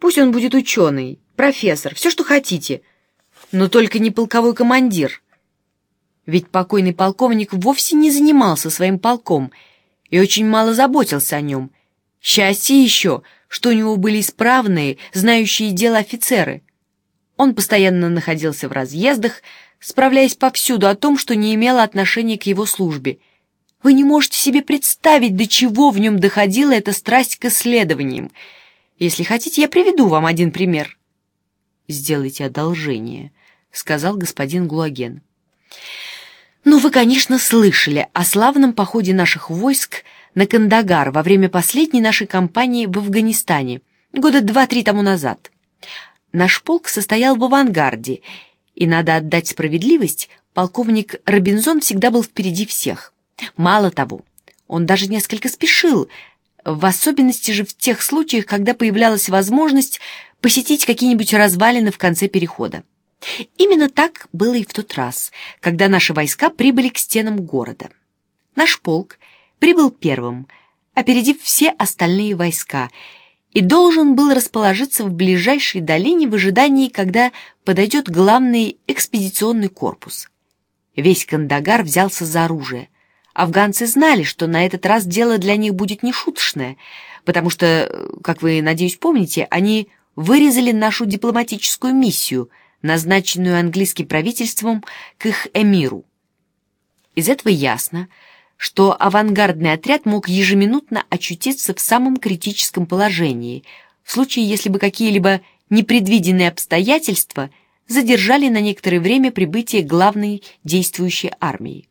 Пусть он будет ученый, профессор, все, что хотите, но только не полковой командир. Ведь покойный полковник вовсе не занимался своим полком и очень мало заботился о нем. Счастье еще, что у него были исправные, знающие дело офицеры. Он постоянно находился в разъездах, справляясь повсюду о том, что не имело отношения к его службе. Вы не можете себе представить, до чего в нем доходила эта страсть к исследованиям. Если хотите, я приведу вам один пример. «Сделайте одолжение», — сказал господин Гулаген. «Ну, вы, конечно, слышали о славном походе наших войск на Кандагар во время последней нашей кампании в Афганистане, года 2-3 тому назад. Наш полк состоял в авангарде, и, надо отдать справедливость, полковник Робинзон всегда был впереди всех. Мало того, он даже несколько спешил, в особенности же в тех случаях, когда появлялась возможность посетить какие-нибудь развалины в конце перехода. Именно так было и в тот раз, когда наши войска прибыли к стенам города. Наш полк прибыл первым, опередив все остальные войска, и должен был расположиться в ближайшей долине в ожидании, когда подойдет главный экспедиционный корпус. Весь Кандагар взялся за оружие. Афганцы знали, что на этот раз дело для них будет нешуточное, потому что, как вы, надеюсь, помните, они вырезали нашу дипломатическую миссию, назначенную английским правительством к их эмиру. Из этого ясно, что авангардный отряд мог ежеминутно очутиться в самом критическом положении, в случае, если бы какие-либо непредвиденные обстоятельства задержали на некоторое время прибытие главной действующей армии.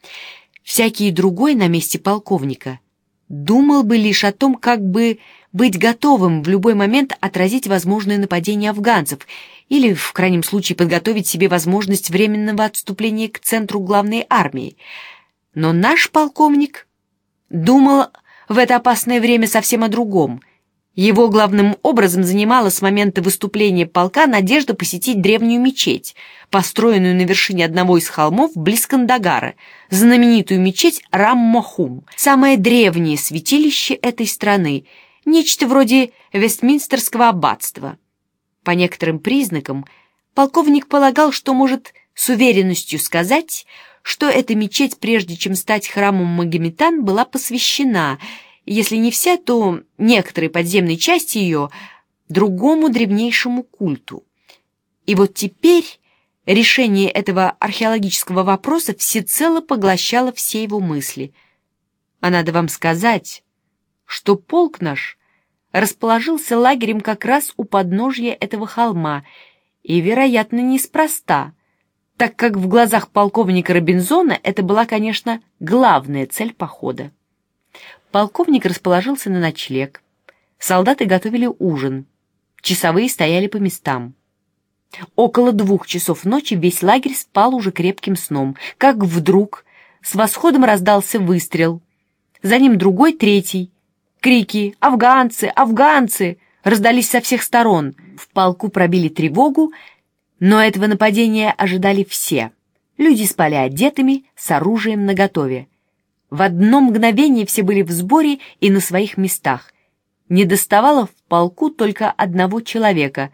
Всякий другой на месте полковника думал бы лишь о том, как бы быть готовым в любой момент отразить возможное нападение афганцев или, в крайнем случае, подготовить себе возможность временного отступления к центру главной армии. Но наш полковник думал в это опасное время совсем о другом. Его главным образом занимала с момента выступления полка надежда посетить древнюю мечеть, построенную на вершине одного из холмов близ Кандагара, знаменитую мечеть Рам-Мохум, самое древнее святилище этой страны, нечто вроде Вестминстерского аббатства. По некоторым признакам полковник полагал, что может с уверенностью сказать, что эта мечеть, прежде чем стать храмом Магометан, была посвящена, если не вся, то некоторые подземные части ее, другому древнейшему культу. И вот теперь решение этого археологического вопроса всецело поглощало все его мысли. А надо вам сказать, что полк наш расположился лагерем как раз у подножья этого холма, и, вероятно, неспроста, так как в глазах полковника Робинзона это была, конечно, главная цель похода. Полковник расположился на ночлег, солдаты готовили ужин, часовые стояли по местам. Около 2 часов ночи весь лагерь спал уже крепким сном, как вдруг с восходом раздался выстрел, за ним другой, третий. Крики «Афганцы! Афганцы!» раздались со всех сторон. В полку пробили тревогу, но этого нападения ожидали все. Люди спали одетыми, с оружием наготове. В одно мгновение все были в сборе и на своих местах. Недоставало в полку только одного человека.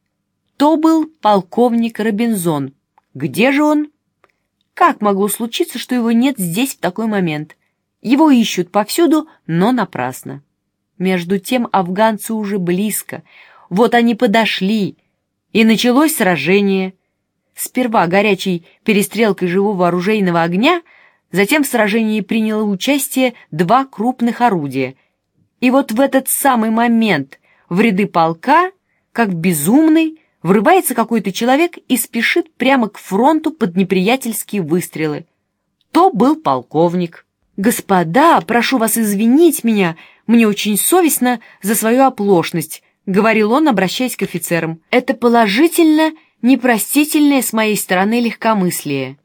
То был полковник Робинзон. Где же он? Как могло случиться, что его нет здесь в такой момент? Его ищут повсюду, но напрасно. Между тем афганцы уже близко. Вот они подошли, и началось сражение. Сперва горячей перестрелкой живого оружейного огня, затем в сражении приняло участие 2 крупных орудия. И вот в этот самый момент в ряды полка, как безумный, врывается какой-то человек и спешит прямо к фронту под неприятельские выстрелы. То был полковник. «Господа, прошу вас извинить меня, мне очень совестно за свою оплошность», — говорил он, обращаясь к офицерам. «Это положительно непростительное с моей стороны легкомыслие».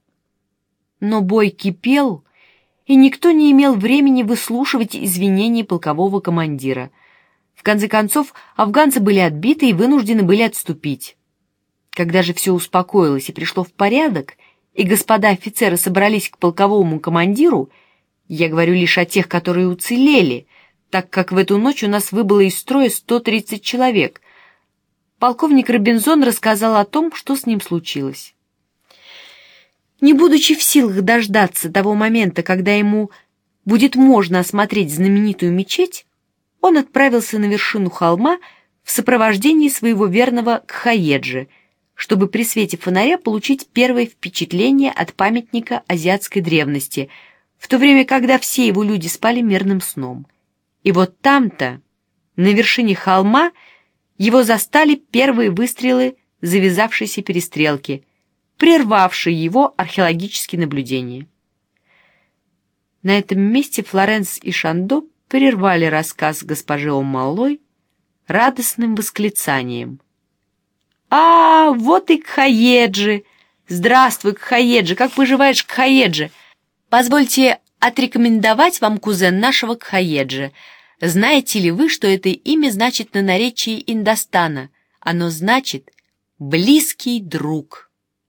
Но бой кипел, и никто не имел времени выслушивать извинения полкового командира. В конце концов, афганцы были отбиты и вынуждены были отступить. Когда же все успокоилось и пришло в порядок, и господа офицеры собрались к полковому командиру, я говорю лишь о тех, которые уцелели, так как в эту ночь у нас выбыло из строя 130 человек, полковник Робинзон рассказал о том, что с ним случилось. Не будучи в силах дождаться того момента, когда ему будет можно осмотреть знаменитую мечеть, он отправился на вершину холма в сопровождении своего верного Кхаеджи, чтобы при свете фонаря получить первое впечатление от памятника азиатской древности, в то время, когда все его люди спали мирным сном. И вот там-то, на вершине холма, его застали первые выстрелы завязавшейся перестрелки, прервавшие его археологические наблюдения. На этом месте Флоренс и Шандо прервали рассказ госпожи Оммалой радостным восклицанием. «А, вот и Кхаеджи! Здравствуй, Кхаеджи! Как поживаешь, Кхаеджи? Позвольте отрекомендовать вам кузен нашего Кхаеджи. Знаете ли вы, что это имя значит на наречии Индостана? Оно значит «близкий друг».